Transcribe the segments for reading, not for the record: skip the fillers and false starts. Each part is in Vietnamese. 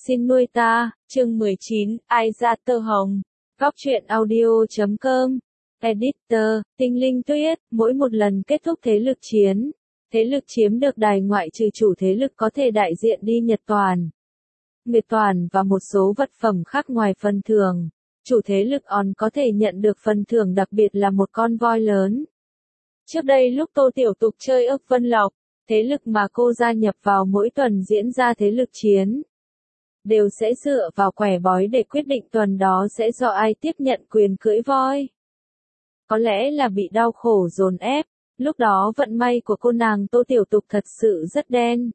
Xin nuôi ta, chương 19, Ai ra tơ hồng. Góc truyện audio.com. Editor, Tinh Linh Tuyết, mỗi một lần kết thúc thế lực chiếm được đài ngoại trừ chủ thế lực có thể đại diện đi Nhật Toàn, Nguyệt Toàn và một số vật phẩm khác ngoài phần thưởng. Chủ thế lực còn có thể nhận được phần thưởng đặc biệt là một con voi lớn. Trước đây lúc Tô Tiểu Tục chơi ức Vân Lộc, thế lực mà cô gia nhập vào mỗi tuần diễn ra thế lực chiến đều sẽ dựa vào quẻ bói để quyết định tuần đó sẽ do ai tiếp nhận quyền cưỡi voi. Có lẽ là bị đau khổ dồn ép, lúc đó vận may của cô nàng Tô Tiểu Tục thật sự rất đen.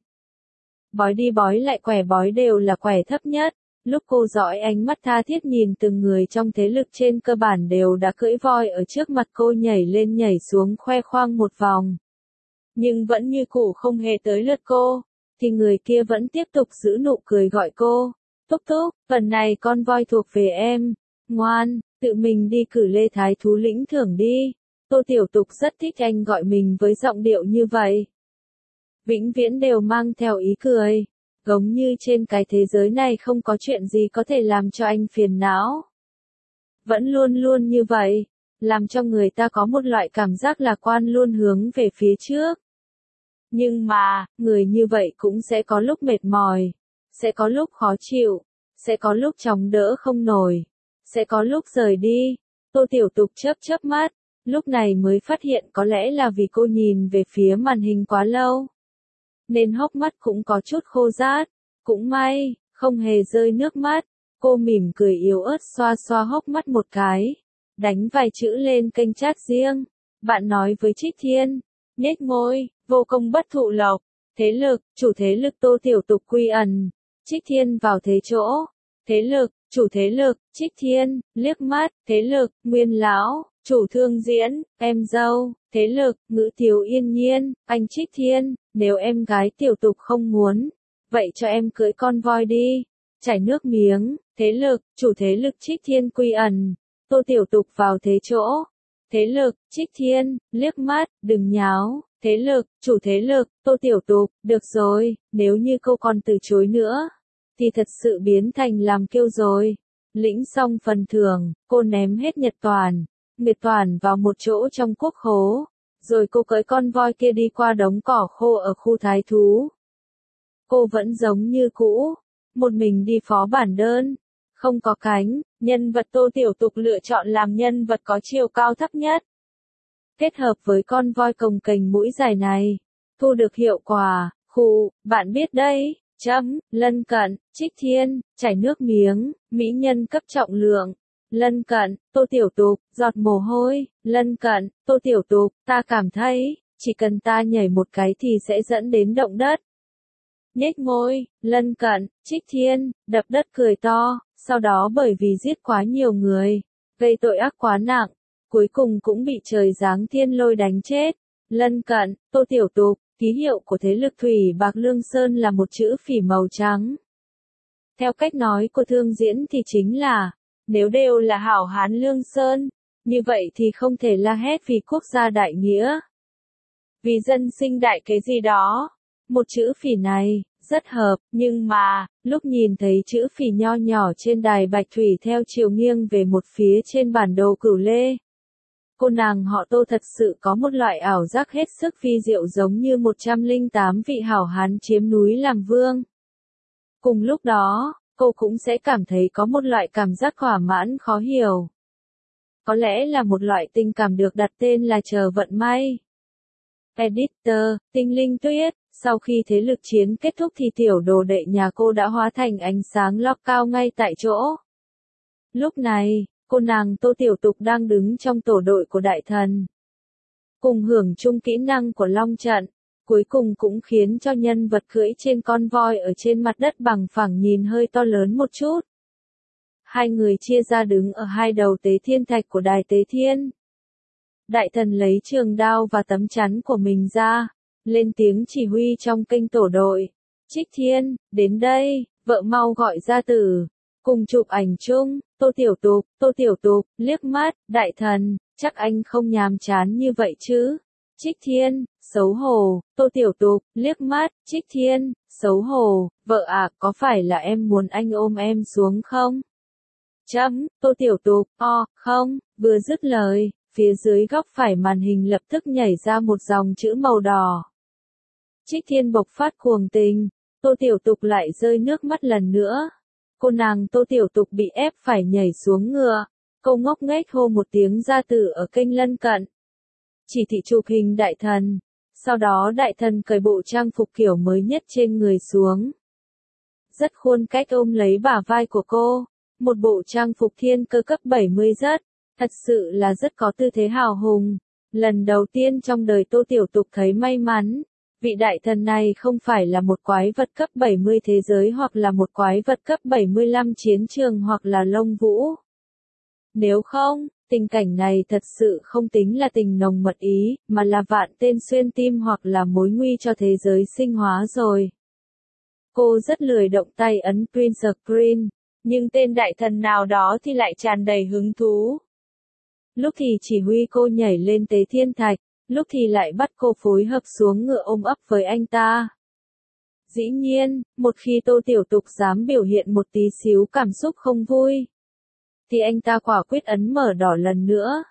Bói đi bói lại quẻ bói đều là quẻ thấp nhất, lúc cô dõi ánh mắt tha thiết nhìn từng người trong thế lực trên cơ bản đều đã cưỡi voi ở trước mặt cô nhảy lên nhảy xuống khoe khoang một vòng. Nhưng vẫn như cũ không hề tới lượt cô, thì người kia vẫn tiếp tục giữ nụ cười gọi cô. Túc Túc, phần này con voi thuộc về em. Ngoan, tự mình đi cử Lê Thái Thú lĩnh thưởng đi. Tô Tiểu Tục rất thích anh gọi mình với giọng điệu như vậy. Vĩnh viễn đều mang theo ý cười. Giống như trên cái thế giới này không có chuyện gì có thể làm cho anh phiền não. Vẫn luôn luôn như vậy, làm cho người ta có một loại cảm giác lạc quan luôn hướng về phía trước. Nhưng mà, người như vậy cũng sẽ có lúc mệt mỏi, sẽ có lúc khó chịu, sẽ có lúc chống đỡ không nổi, sẽ có lúc rời đi. Tô Tiểu Tục chớp mắt, lúc này mới phát hiện có lẽ là vì cô nhìn về phía màn hình quá lâu, nên hốc mắt cũng có chút khô rát. Cũng may, không hề rơi nước mắt, cô mỉm cười yếu ớt xoa xoa hốc mắt một cái, đánh vài chữ lên kênh chat riêng. Bạn nói với Trích Thiên, nhếch môi, vô công bất thụ lộc, thế lực, chủ thế lực Tô Tiểu Tục quy ẩn, Trích Thiên vào thế chỗ, thế lực, chủ thế lực, Trích Thiên, liếc mắt, thế lực, Nguyên Lão, chủ Thương Diễn, em dâu, thế lực, Ngữ Thiếu Yên Nhiên, anh Trích Thiên, nếu em gái Tiểu Tục không muốn, vậy cho em cưỡi con voi đi. Chảy nước miếng, thế lực, chủ thế lực Trích Thiên quy ẩn, Tô Tiểu Tục vào thế chỗ, thế lực, Trích Thiên, liếc mắt, đừng nháo. Thế lực, chủ thế lực, Tô Tiểu Tục, được rồi, nếu như cô còn từ chối nữa, thì thật sự biến thành làm kêu rồi. Lĩnh xong phần thưởng, cô ném hết Nhật Toàn, Nguyệt Toàn vào một chỗ trong quốc khố, rồi cô cưỡi con voi kia đi qua đống cỏ khô ở khu thái thú. Cô vẫn giống như cũ, một mình đi phó bản đơn, không có cánh, nhân vật Tô Tiểu Tục lựa chọn làm nhân vật có chiều cao thấp nhất. Kết hợp với con voi cồng kềnh mũi dài này, thu được hiệu quả, bạn biết đấy, lân cận, Trích Thiên, chảy nước miếng, mỹ nhân cấp trọng lượng, lân cận, Tô Tiểu Tục, giọt mồ hôi, lân cận, Tô Tiểu Tục, ta cảm thấy, chỉ cần ta nhảy một cái thì sẽ dẫn đến động đất. Nhếch môi, lân cận, Trích Thiên, đập đất cười to, sau đó bởi vì giết quá nhiều người, gây tội ác quá nặng, cuối cùng cũng bị trời giáng thiên lôi đánh chết. Lân cận, Tô Tiểu Tục, ký hiệu của thế lực Thủy Bạc Lương Sơn là một chữ phỉ màu trắng. Theo cách nói của Thương Diễn thì chính là, nếu đều là hảo hán Lương Sơn, như vậy thì không thể la hét vì quốc gia đại nghĩa, vì dân sinh đại cái gì đó. Một chữ phỉ này, rất hợp, nhưng mà, lúc nhìn thấy chữ phỉ nho nhỏ trên đài bạch thủy theo chiều nghiêng về một phía trên bản đồ Cửu Lê, cô nàng họ Tô thật sự có một loại ảo giác hết sức phi diệu giống như 108 vị hảo hán chiếm núi làm vương. Cùng lúc đó, cô cũng sẽ cảm thấy có một loại cảm giác thỏa mãn khó hiểu. Có lẽ là một loại tình cảm được đặt tên là chờ vận may. Editor, Tinh Linh Tuyết, sau khi thế lực chiến kết thúc thì tiểu đồ đệ nhà cô đã hóa thành ánh sáng lóc cao ngay tại chỗ. Lúc này, cô nàng Tô Tiểu Tục đang đứng trong tổ đội của đại thần, cùng hưởng chung kỹ năng của Long Trận, cuối cùng cũng khiến cho nhân vật cưỡi trên con voi ở trên mặt đất bằng phẳng nhìn hơi to lớn một chút. Hai người chia ra đứng ở hai đầu tế thiên thạch của đài tế thiên. Đại thần lấy trường đao và tấm chắn của mình ra, lên tiếng chỉ huy trong kênh tổ đội. Trích Thiên, đến đây, vợ mau gọi gia tử, cùng chụp ảnh chung. Tô Tiểu Tục, liếc mắt, đại thần, chắc anh không nhàm chán như vậy chứ. Trích Thiên, xấu hổ, Tô Tiểu Tục, liếc mắt, Trích Thiên, xấu hổ, vợ à, có phải là em muốn anh ôm em xuống không? Tô Tiểu Tục, không, vừa dứt lời, phía dưới góc phải màn hình lập tức nhảy ra một dòng chữ màu đỏ. Trích Thiên bộc phát cuồng tình, Tô Tiểu Tục lại rơi nước mắt lần nữa. Cô nàng Tô Tiểu Tục bị ép phải nhảy xuống ngựa, cô ngốc nghếch hô một tiếng ra từ ở kênh lân cận. Chỉ thị chụp hình đại thần, sau đó đại thần cởi bộ trang phục kiểu mới nhất trên người xuống. Rất khuôn cách ôm lấy bả vai của cô, một bộ trang phục thiên cơ cấp 70 thật sự là rất có tư thế hào hùng. Lần đầu tiên trong đời Tô Tiểu Tục thấy may mắn, vị đại thần này không phải là một quái vật cấp 70 thế giới hoặc là một quái vật cấp 75 chiến trường hoặc là lông vũ. Nếu không, tình cảnh này thật sự không tính là tình nồng mật ý, mà là vạn tên xuyên tim hoặc là mối nguy cho thế giới sinh hóa rồi. Cô rất lười động tay ấn print screen, nhưng tên đại thần nào đó thì lại tràn đầy hứng thú. Lúc thì chỉ huy cô nhảy lên tế thiên thạch, lúc thì lại bắt cô phối hợp xuống ngựa ôm ấp với anh ta. Dĩ nhiên, một khi Tô Tiểu Tục dám biểu hiện một tí xíu cảm xúc không vui, thì anh ta quả quyết ấn mở đỏ lần nữa.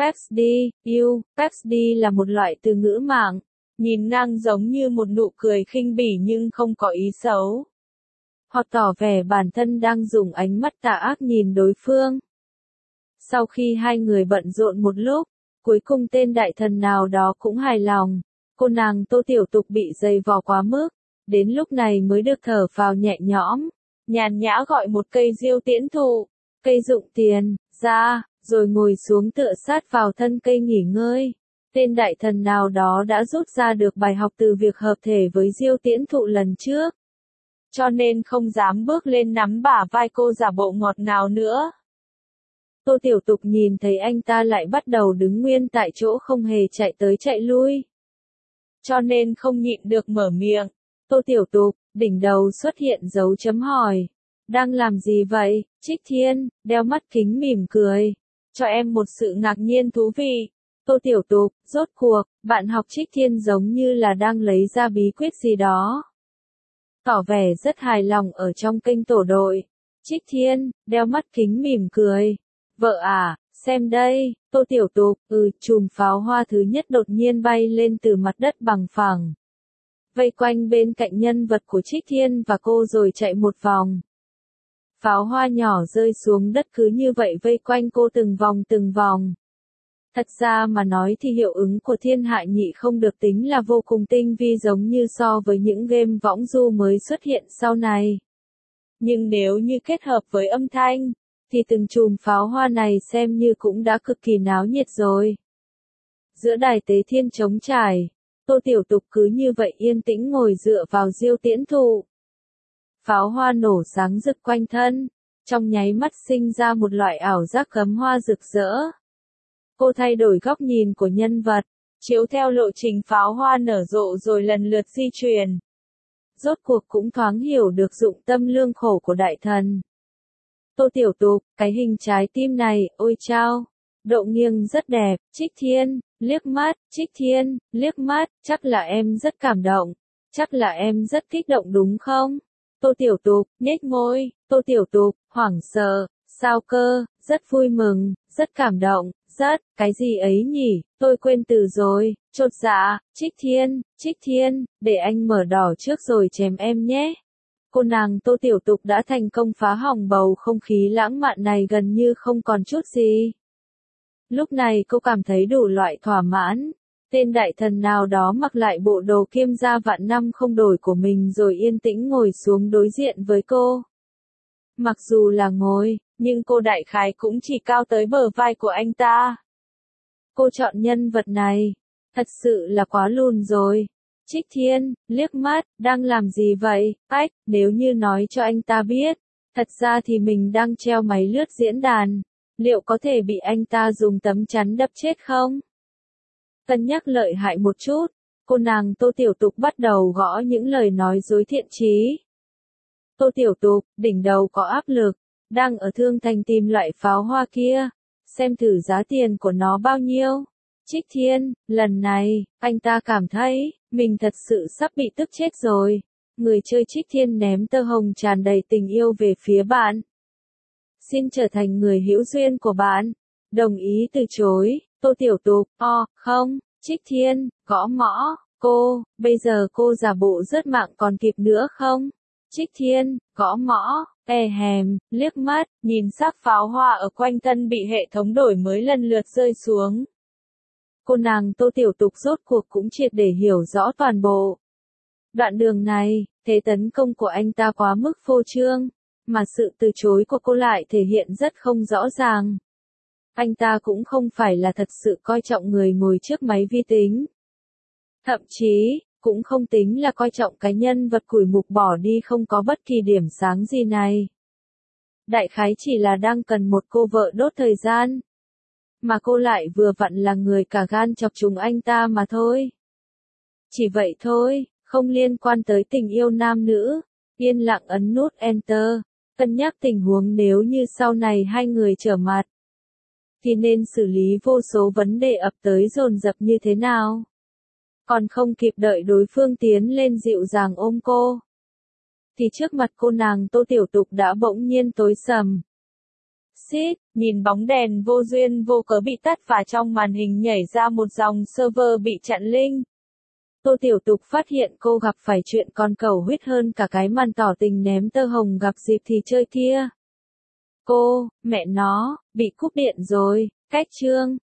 Pepsi là một loại từ ngữ mạng, nhìn ngang giống như một nụ cười khinh bỉ nhưng không có ý xấu. Hoặc tỏ vẻ bản thân đang dùng ánh mắt tà ác nhìn đối phương. Sau khi hai người bận rộn một lúc, cuối cùng tên đại thần nào đó cũng hài lòng, cô nàng Tô Tiểu Tục bị dày vò quá mức, đến lúc này mới được thở phào nhẹ nhõm, nhàn nhã gọi một cây diêu tiễn thụ, cây dụng tiền, ra, rồi ngồi xuống tựa sát vào thân cây nghỉ ngơi. Tên đại thần nào đó đã rút ra được bài học từ việc hợp thể với diêu tiễn thụ lần trước, cho nên không dám bước lên nắm bả vai cô giả bộ ngọt ngào nữa. Tô Tiểu Tục nhìn thấy anh ta lại bắt đầu đứng nguyên tại chỗ không hề chạy tới chạy lui, cho nên không nhịn được mở miệng. Tô Tiểu Tục, đỉnh đầu xuất hiện dấu chấm hỏi. Đang làm gì vậy, Trích Thiên, đeo mắt kính mỉm cười. Cho em một sự ngạc nhiên thú vị. Tô Tiểu Tục, rốt cuộc, bạn học Trích Thiên giống như là đang lấy ra bí quyết gì đó. Tỏ vẻ rất hài lòng ở trong kênh tổ đội. Trích Thiên, đeo mắt kính mỉm cười. Vợ à, xem đây, Tô Tiểu Tục, chùm pháo hoa thứ nhất đột nhiên bay lên từ mặt đất bằng phẳng. Vây quanh bên cạnh nhân vật của Trích Thiên và cô rồi chạy một vòng. Pháo hoa nhỏ rơi xuống đất cứ như vậy vây quanh cô từng vòng. Thật ra mà nói thì hiệu ứng của Thiên Hạ Nhị không được tính là vô cùng tinh vi giống như so với những game võng du mới xuất hiện sau này. Nhưng nếu như kết hợp với âm thanh, thì từng chùm pháo hoa này xem như cũng đã cực kỳ náo nhiệt rồi. Giữa đài tế thiên trống trải, Tô Tiểu Tục cứ như vậy yên tĩnh ngồi dựa vào diêu tiễn thụ. Pháo hoa nổ sáng rực quanh thân, trong nháy mắt sinh ra một loại ảo giác cấm hoa rực rỡ. Cô thay đổi góc nhìn của nhân vật, chiếu theo lộ trình pháo hoa nở rộ rồi lần lượt di chuyển. Rốt cuộc cũng thoáng hiểu được dụng tâm lương khổ của đại thần. Tô Tiểu Tục, cái hình trái tim này, ôi chao, độ nghiêng rất đẹp, Trích Thiên, liếc mắt, Trích Thiên, liếc mắt, chắc là em rất cảm động, chắc là em rất kích động đúng không? Tô Tiểu Tục, nhếch môi, Tô Tiểu Tục, hoảng sợ, sao cơ, rất vui mừng, rất cảm động, cái gì ấy nhỉ, tôi quên từ rồi, chột dạ, Trích Thiên, để anh mở đỏ trước rồi chém em nhé. Cô nàng Tô Tiểu Tục đã thành công phá hỏng bầu không khí lãng mạn này gần như không còn chút gì. Lúc này cô cảm thấy đủ loại thỏa mãn. Tên đại thần nào đó mặc lại bộ đồ kiêm gia vạn năm không đổi của mình rồi yên tĩnh ngồi xuống đối diện với cô. Mặc dù là ngồi, nhưng cô đại khái cũng chỉ cao tới bờ vai của anh ta. Cô chọn nhân vật này, thật sự là quá lùn rồi. Trích Thiên, liếc mắt, đang làm gì vậy, nếu như nói cho anh ta biết, thật ra thì mình đang treo máy lướt diễn đàn, liệu có thể bị anh ta dùng tấm chắn đập chết không? Cân nhắc lợi hại một chút, cô nàng Tô Tiểu Tục bắt đầu gõ những lời nói dối thiện chí. Tô Tiểu Tục, đỉnh đầu có áp lực, đang ở Thương Thành tìm loại pháo hoa kia, xem thử giá tiền của nó bao nhiêu. Trích Thiên, lần này, anh ta cảm thấy, mình thật sự sắp bị tức chết rồi. Người chơi Trích Thiên ném tơ hồng tràn đầy tình yêu về phía bạn. Xin trở thành người hữu duyên của bạn. Đồng ý từ chối, Tô Tiểu Tục, không, Trích Thiên, gõ mõ, cô, bây giờ cô giả bộ rớt mạng còn kịp nữa không? Trích Thiên, gõ mõ, liếc mắt, nhìn sắc pháo hoa ở quanh thân bị hệ thống đổi mới lần lượt rơi xuống. Cô nàng Tô Tiểu Tục rốt cuộc cũng triệt để hiểu rõ toàn bộ. Đoạn đường này, thế tấn công của anh ta quá mức phô trương, mà sự từ chối của cô lại thể hiện rất không rõ ràng. Anh ta cũng không phải là thật sự coi trọng người ngồi trước máy vi tính. Thậm chí, cũng không tính là coi trọng cái nhân vật củi mục bỏ đi không có bất kỳ điểm sáng gì này. Đại khái chỉ là đang cần một cô vợ đốt thời gian. Mà cô lại vừa vặn là người cả gan chọc trùng anh ta mà thôi. Chỉ vậy thôi, không liên quan tới tình yêu nam nữ. Yên lặng ấn nút Enter, cân nhắc tình huống nếu như sau này hai người trở mặt. Thì nên xử lý vô số vấn đề ập tới dồn dập như thế nào? Còn không kịp đợi đối phương tiến lên dịu dàng ôm cô. Thì trước mặt cô nàng Tô Tiểu Tục đã bỗng nhiên tối sầm. Xít, nhìn bóng đèn vô duyên vô cớ bị tắt và trong màn hình nhảy ra một dòng server bị chặn link. Tô Tiểu Tục phát hiện cô gặp phải chuyện còn cầu huyết hơn cả cái màn tỏ tình ném tơ hồng gặp dịp thì chơi kia. Cô, mẹ nó, bị cúp điện rồi, cách chương.